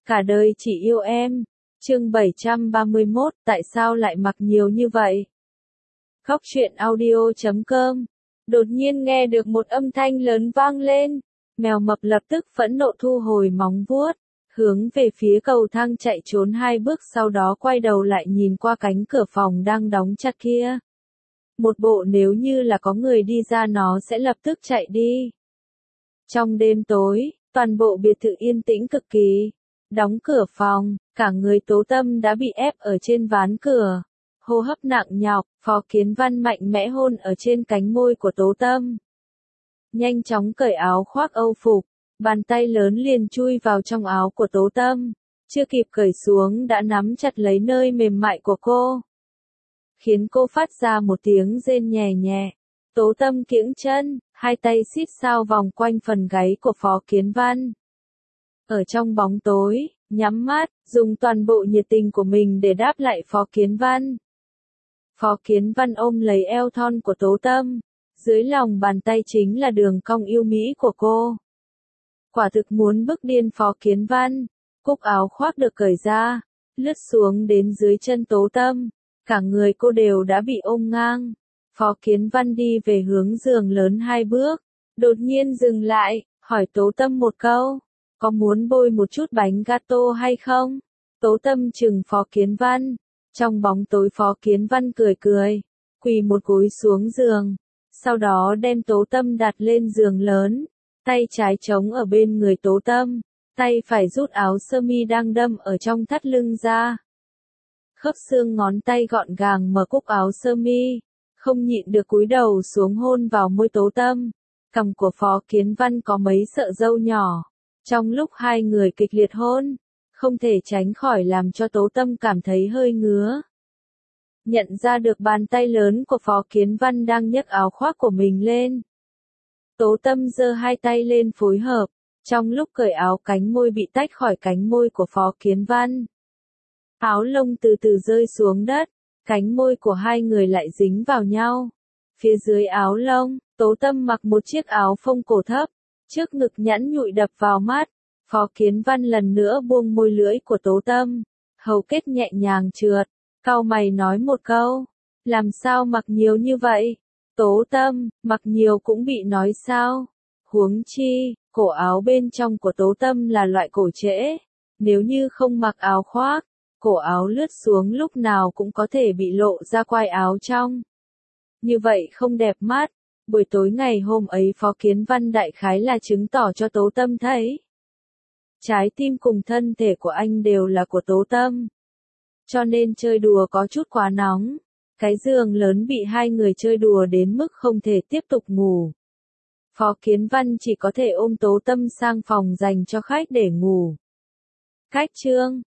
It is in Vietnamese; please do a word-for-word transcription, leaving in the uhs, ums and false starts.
Cả đời chỉ yêu em. Chương bảy trăm ba mươi mốt, tại sao lại mặc nhiều như vậy? Khóc chuyện audio chấm com. Đột nhiên nghe được một âm thanh lớn vang lên. Mèo mập lập tức phẫn nộ thu hồi móng vuốt, hướng về phía cầu thang chạy trốn hai bước, sau đó quay đầu lại nhìn qua cánh cửa phòng đang đóng chặt kia. Một bộ nếu như là có người đi ra nó sẽ lập tức chạy đi. Trong đêm tối, toàn bộ biệt thự yên tĩnh cực kỳ. Đóng cửa phòng, cả người Tố Tâm đã bị ép ở trên ván cửa. Hô hấp nặng nhọc, Phó Kiến Văn mạnh mẽ hôn ở trên cánh môi của Tố Tâm. Nhanh chóng cởi áo khoác âu phục, bàn tay lớn liền chui vào trong áo của Tố Tâm. Chưa kịp cởi xuống đã nắm chặt lấy nơi mềm mại của cô, khiến cô phát ra một tiếng rên nhẹ nhẹ. Tố Tâm kiễng chân, hai tay xít sao vòng quanh phần gáy của Phó Kiến Văn. Ở trong bóng tối, nhắm mắt, dùng toàn bộ nhiệt tình của mình để đáp lại Phó Kiến Văn. Phó Kiến Văn ôm lấy eo thon của Tố Tâm, dưới lòng bàn tay chính là đường cong yêu mỹ của cô. Quả thực muốn bức điên Phó Kiến Văn. Cúc áo khoác được cởi ra, lướt xuống đến dưới chân Tố Tâm, cả người cô đều đã bị ôm ngang. Phó Kiến Văn đi về hướng giường lớn hai bước, đột nhiên dừng lại, hỏi Tố Tâm một câu, có muốn bôi một chút bánh gato hay không? Tố Tâm chừng Phó Kiến Văn, trong bóng tối Phó Kiến Văn cười cười, quỳ một gối xuống giường, sau đó đem Tố Tâm đặt lên giường lớn, tay trái chống ở bên người Tố Tâm, tay phải rút áo sơ mi đang đâm ở trong thắt lưng ra. Khớp xương ngón tay gọn gàng mở cúc áo sơ mi, không nhịn được cúi đầu xuống hôn vào môi Tố Tâm. Cằm của Phó Kiến Văn có mấy sợi râu nhỏ. Trong lúc hai người kịch liệt hôn, không thể tránh khỏi làm cho Tố Tâm cảm thấy hơi ngứa. Nhận ra được bàn tay lớn của Phó Kiến Văn đang nhấc áo khoác của mình lên. Tố Tâm giơ hai tay lên phối hợp, trong lúc cởi áo cánh môi bị tách khỏi cánh môi của Phó Kiến Văn. Áo lông từ từ rơi xuống đất, cánh môi của hai người lại dính vào nhau. Phía dưới áo lông, Tố Tâm mặc một chiếc áo phông cổ thấp, trước ngực nhẵn nhụi đập vào mắt. Phó Kiến Văn lần nữa buông môi lưỡi của Tố Tâm, hầu kết nhẹ nhàng trượt, cau mày nói một câu, làm sao mặc nhiều như vậy? Tố Tâm, mặc nhiều cũng bị nói sao? Huống chi, cổ áo bên trong của Tố Tâm là loại cổ trễ, nếu như không mặc áo khoác, cổ áo lướt xuống lúc nào cũng có thể bị lộ ra quai áo trong. Như vậy không đẹp mắt. Buổi tối ngày hôm ấy Phó Kiến Văn đại khái là chứng tỏ cho Tố Tâm thấy. Trái tim cùng thân thể của anh đều là của Tố Tâm. Cho nên chơi đùa có chút quá nóng. Cái giường lớn bị hai người chơi đùa đến mức không thể tiếp tục ngủ. Phó Kiến Văn chỉ có thể ôm Tố Tâm sang phòng dành cho khách để ngủ. Cách chương